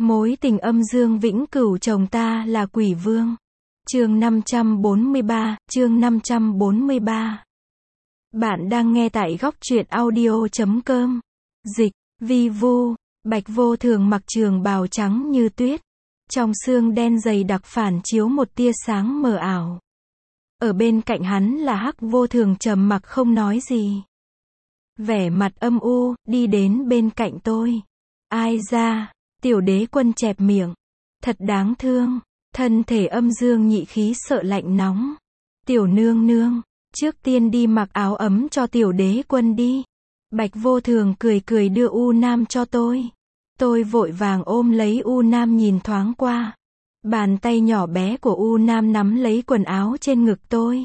Mối tình âm dương vĩnh cửu chồng ta là quỷ vương. Chương 543. Bạn đang nghe tại góc truyện audio.com. Dịch, vi vu, Bạch Vô Thường mặc trường bào trắng như tuyết. Trong xương đen dày đặc phản chiếu một tia sáng mờ ảo. Ở bên cạnh hắn là Hắc Vô Thường trầm mặc không nói gì. Vẻ mặt âm u, đi đến bên cạnh tôi. Ai ra, Tiểu Đế Quân chẹp miệng. Thật đáng thương, thân thể âm dương nhị khí sợ lạnh nóng. Tiểu nương nương, trước tiên đi mặc áo ấm cho Tiểu Đế Quân đi. Bạch Vô Thường cười cười đưa U Nam cho tôi. Tôi vội vàng ôm lấy U Nam nhìn thoáng qua. Bàn tay nhỏ bé của U Nam nắm lấy quần áo trên ngực tôi.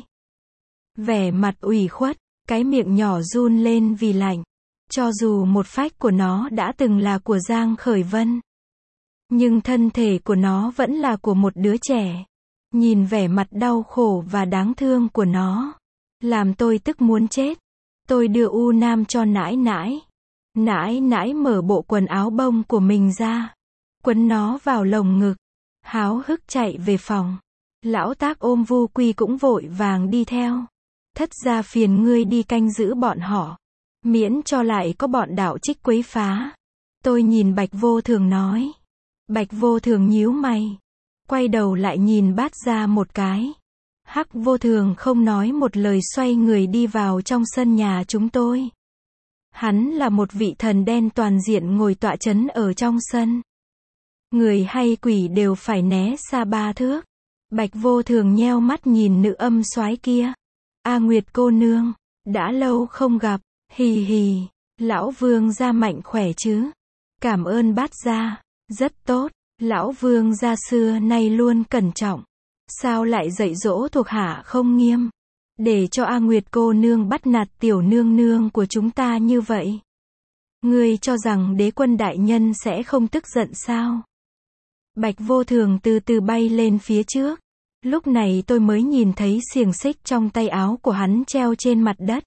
Vẻ mặt ủy khuất, cái miệng nhỏ run lên vì lạnh. Cho dù một phách của nó đã từng là của Giang Khởi Vân, nhưng thân thể của nó vẫn là của một đứa trẻ. Nhìn vẻ mặt đau khổ và đáng thương của nó, làm tôi tức muốn chết. Tôi đưa U Nam cho nãi nãi. Nãi nãi mở bộ quần áo bông của mình ra, quấn nó vào lồng ngực, háo hức chạy về phòng. Lão Tác ôm Vu Quy cũng vội vàng đi theo. Thất gia phiền ngươi đi canh giữ bọn họ, miễn cho lại có bọn đạo trích quấy phá. Tôi nhìn Bạch Vô Thường nói. Bạch Vô Thường nhíu mày, quay đầu lại nhìn Bát Gia một cái. Hắc Vô Thường không nói một lời xoay người đi vào trong sân nhà chúng tôi. Hắn là một vị thần đen toàn diện ngồi tọa chấn ở trong sân. Người hay quỷ đều phải né xa 3 thước. Bạch Vô Thường nheo mắt nhìn nữ âm soái kia. A Nguyệt cô nương, đã lâu không gặp, hì hì, lão vương gia mạnh khỏe chứ? Cảm ơn Bát Gia, rất tốt, lão vương gia xưa nay luôn cẩn trọng. Sao lại dạy dỗ thuộc hạ không nghiêm, để cho A Nguyệt cô nương bắt nạt tiểu nương nương của chúng ta như vậy? Ngươi cho rằng Đế Quân đại nhân sẽ không tức giận sao? Bạch Vô Thường từ từ bay lên phía trước. Lúc này tôi mới nhìn thấy xiềng xích trong tay áo của hắn treo trên mặt đất.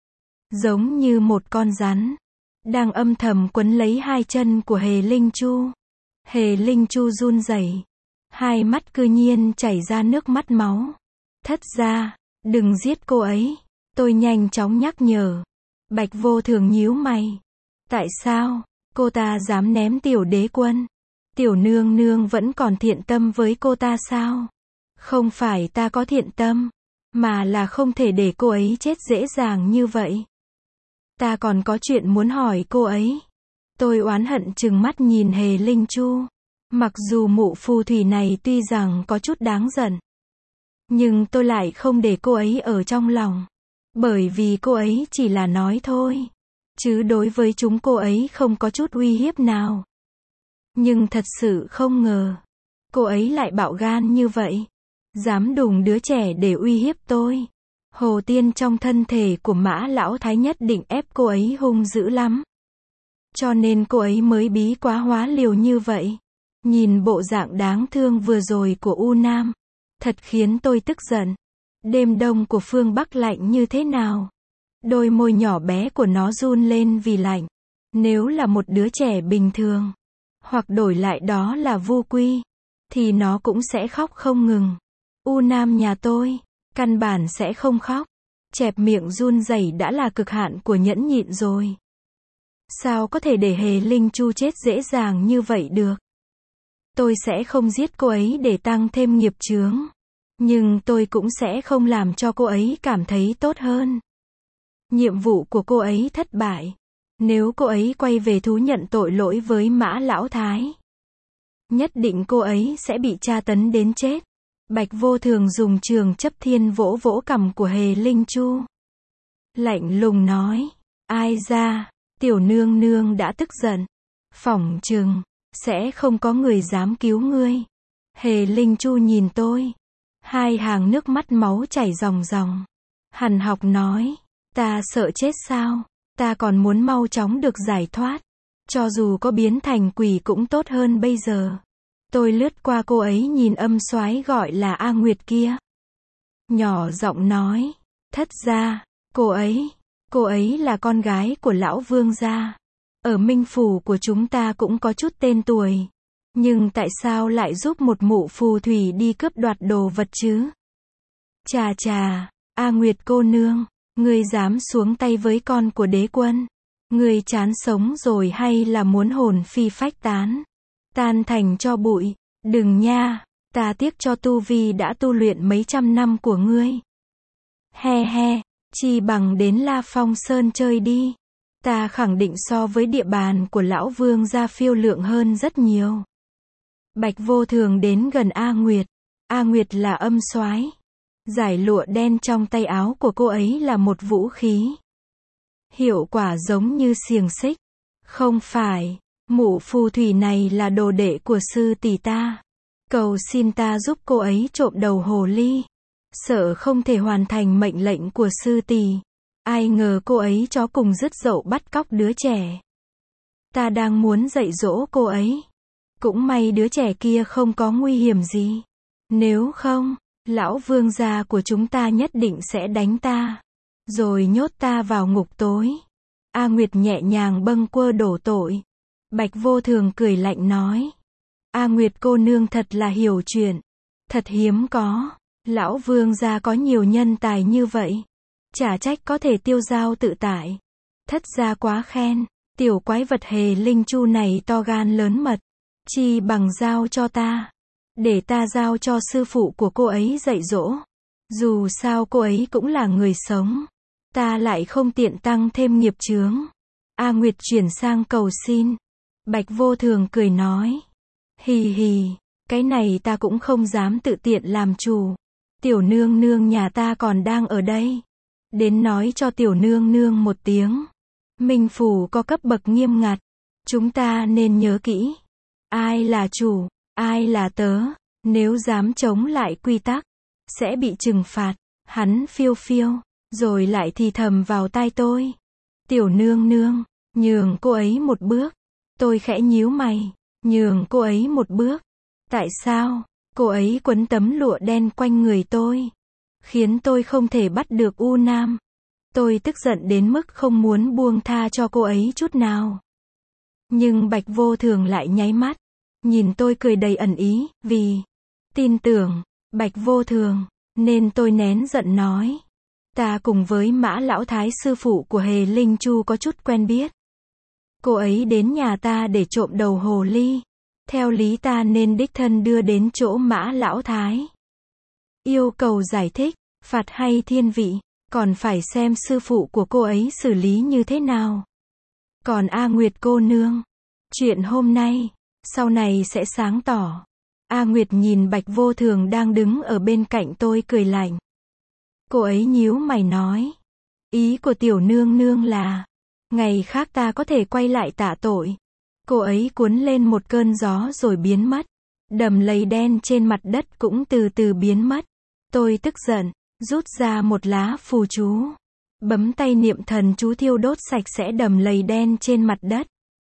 Giống như một con rắn, đang âm thầm quấn lấy hai chân của Hề Linh Chu. Hề Linh Chu run rẩy, hai mắt cư nhiên chảy ra nước mắt máu. Thất gia, đừng giết cô ấy. Tôi nhanh chóng nhắc nhở. Bạch Vô Thường nhíu mày. Tại sao, cô ta dám ném Tiểu Đế Quân? Tiểu nương nương vẫn còn thiện tâm với cô ta sao? Không phải ta có thiện tâm, mà là không thể để cô ấy chết dễ dàng như vậy. Ta còn có chuyện muốn hỏi cô ấy. Tôi oán hận trừng mắt nhìn Hề Linh Chu. Mặc dù mụ phù thủy này tuy rằng có chút đáng giận, nhưng tôi lại không để cô ấy ở trong lòng. Bởi vì cô ấy chỉ là nói thôi, chứ đối với chúng cô ấy không có chút uy hiếp nào. Nhưng thật sự không ngờ, cô ấy lại bạo gan như vậy. Dám đùng đứa trẻ để uy hiếp tôi. Hồ tiên trong thân thể của Mã Lão Thái nhất định ép cô ấy hung dữ lắm. Cho nên cô ấy mới bí quá hóa liều như vậy. Nhìn bộ dạng đáng thương vừa rồi của U Nam, thật khiến tôi tức giận. Đêm đông của phương Bắc lạnh như thế nào? Đôi môi nhỏ bé của nó run lên vì lạnh. Nếu là một đứa trẻ bình thường, hoặc đổi lại đó là Vu Quy, thì nó cũng sẽ khóc không ngừng. U Nam nhà tôi, căn bản sẽ không khóc. Chẹp miệng run rẩy đã là cực hạn của nhẫn nhịn rồi. Sao có thể để Hề Linh Chu chết dễ dàng như vậy được? Tôi sẽ không giết cô ấy để tăng thêm nghiệp chướng. Nhưng tôi cũng sẽ không làm cho cô ấy cảm thấy tốt hơn. Nhiệm vụ của cô ấy thất bại. Nếu cô ấy quay về thú nhận tội lỗi với Mã Lão Thái, nhất định cô ấy sẽ bị tra tấn đến chết. Bạch Vô Thường dùng trường chấp thiên vỗ vỗ cằm của Hề Linh Chu. Lạnh lùng nói. Ai ra, tiểu nương nương đã tức giận. Phỏng chừng sẽ không có người dám cứu ngươi. Hề Linh Chu nhìn tôi. Hai hàng nước mắt máu chảy ròng ròng. Hằn học nói. Ta sợ chết sao? Ta còn muốn mau chóng được giải thoát. Cho dù có biến thành quỷ cũng tốt hơn bây giờ. Tôi lướt qua cô ấy nhìn âm soái gọi là A Nguyệt kia. Nhỏ giọng nói. Thất gia, cô ấy là con gái của lão vương gia. Ở Minh Phủ của chúng ta cũng có chút tên tuổi. Nhưng tại sao lại giúp một mụ phù thủy đi cướp đoạt đồ vật chứ? Chà chà, A Nguyệt cô nương, ngươi dám xuống tay với con của đế quân? Ngươi chán sống rồi hay là muốn hồn phi phách tán, tan thành tro bụi? Đừng nha, ta tiếc cho tu vi đã tu luyện mấy trăm năm của ngươi. He he, chi bằng đến La Phong Sơn chơi đi. Ta khẳng định so với địa bàn của lão vương gia phiêu lượng hơn rất nhiều. Bạch Vô Thường đến gần A Nguyệt. A Nguyệt là âm soái. Dải lụa đen trong tay áo của cô ấy là một vũ khí. Hiệu quả giống như xiềng xích. Không phải, mụ phù thủy này là đồ đệ của sư tỷ ta. Cầu xin ta giúp cô ấy trộm đầu hồ ly. Sợ không thể hoàn thành mệnh lệnh của sư tỷ. Ai ngờ cô ấy chó cùng dứt dậu bắt cóc đứa trẻ. Ta đang muốn dạy dỗ cô ấy. Cũng may đứa trẻ kia không có nguy hiểm gì. Nếu không, lão vương gia của chúng ta nhất định sẽ đánh ta. Rồi nhốt ta vào ngục tối. A Nguyệt nhẹ nhàng bâng quơ đổ tội. Bạch Vô Thường cười lạnh nói. A Nguyệt cô nương thật là hiểu chuyện. Thật hiếm có. Lão vương gia có nhiều nhân tài như vậy. Chả trách có thể tiêu dao tự tại. Thất gia quá khen. Tiểu quái vật hề linh chu này to gan lớn mật. Chi bằng giao cho ta. Để ta giao cho sư phụ của cô ấy dạy dỗ. Dù sao cô ấy cũng là người sống. Ta lại không tiện tăng thêm nghiệp chướng. A Nguyệt chuyển sang cầu xin. Bạch Vô Thường cười nói. Hì hì, cái này ta cũng không dám tự tiện làm chủ. Tiểu nương nương nhà ta còn đang ở đây. Đến nói cho tiểu nương nương một tiếng. Minh phủ có cấp bậc nghiêm ngặt. Chúng ta nên nhớ kỹ. Ai là chủ, ai là tớ. Nếu dám chống lại quy tắc, sẽ bị trừng phạt. Hắn phiêu phiêu, rồi lại thì thầm vào tai tôi. Tiểu nương nương, nhường cô ấy một bước. Tôi khẽ nhíu mày. Nhường cô ấy một bước. Tại sao? Cô ấy quấn tấm lụa đen quanh người tôi. Khiến tôi không thể bắt được U Nam. Tôi tức giận đến mức không muốn buông tha cho cô ấy chút nào. Nhưng Bạch Vô Thường lại nháy mắt. Nhìn tôi cười đầy ẩn ý, vì tin tưởng Bạch Vô Thường, nên tôi nén giận nói. Ta cùng với Mã Lão Thái sư phụ của Hề Linh Chu có chút quen biết. Cô ấy đến nhà ta để trộm đầu hồ ly. Theo lý ta nên đích thân đưa đến chỗ Mã Lão Thái. Yêu cầu giải thích, phạt hay thiên vị, còn phải xem sư phụ của cô ấy xử lý như thế nào. Còn A Nguyệt cô nương, chuyện hôm nay, sau này sẽ sáng tỏ. A Nguyệt nhìn Bạch Vô Thường đang đứng ở bên cạnh tôi cười lạnh. Cô ấy nhíu mày nói. Ý của tiểu nương nương là, ngày khác ta có thể quay lại tạ tội. Cô ấy cuốn lên một cơn gió rồi biến mất. Đầm lầy đen trên mặt đất cũng từ từ biến mất. Tôi tức giận, rút ra một lá phù chú. Bấm tay niệm thần chú thiêu đốt sạch sẽ đầm lầy đen trên mặt đất.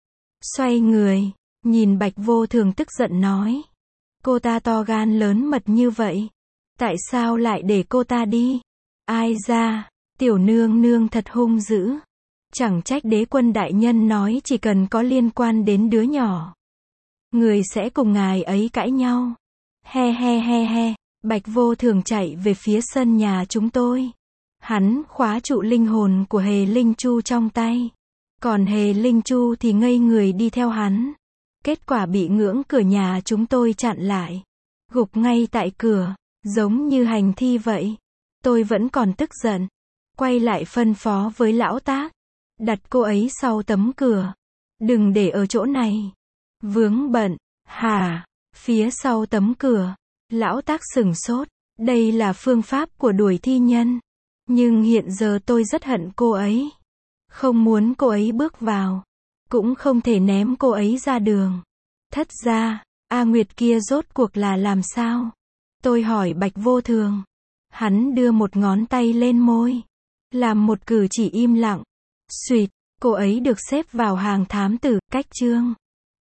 Xoay người, nhìn Bạch Vô Thường tức giận nói. Cô ta to gan lớn mật như vậy. Tại sao lại để cô ta đi? Ai ra, tiểu nương nương thật hung dữ. Chẳng trách đế quân đại nhân nói chỉ cần có liên quan đến đứa nhỏ, người sẽ cùng ngài ấy cãi nhau. He he he he, Bạch Vô Thường chạy về phía sân nhà chúng tôi. Hắn khóa trụ linh hồn của Hề Linh Chu trong tay. Còn Hề Linh Chu thì ngây người đi theo hắn. Kết quả bị ngưỡng cửa nhà chúng tôi chặn lại. Gục ngay tại cửa, giống như hành thi vậy. Tôi vẫn còn tức giận. Quay lại phân phó với lão Tác. Đặt cô ấy sau tấm cửa. Đừng để ở chỗ này. Vướng bận. Hả? Phía sau tấm cửa. Lão Tác sửng sốt. Đây là phương pháp của đuổi thi nhân. Nhưng hiện giờ tôi rất hận cô ấy. Không muốn cô ấy bước vào. Cũng không thể ném cô ấy ra đường. Thất ra, A Nguyệt kia rốt cuộc là làm sao? Tôi hỏi Bạch Vô Thường. Hắn đưa một ngón tay lên môi. Làm một cử chỉ im lặng. Xuỵt, cô ấy được xếp vào hàng thám tử, cách chương.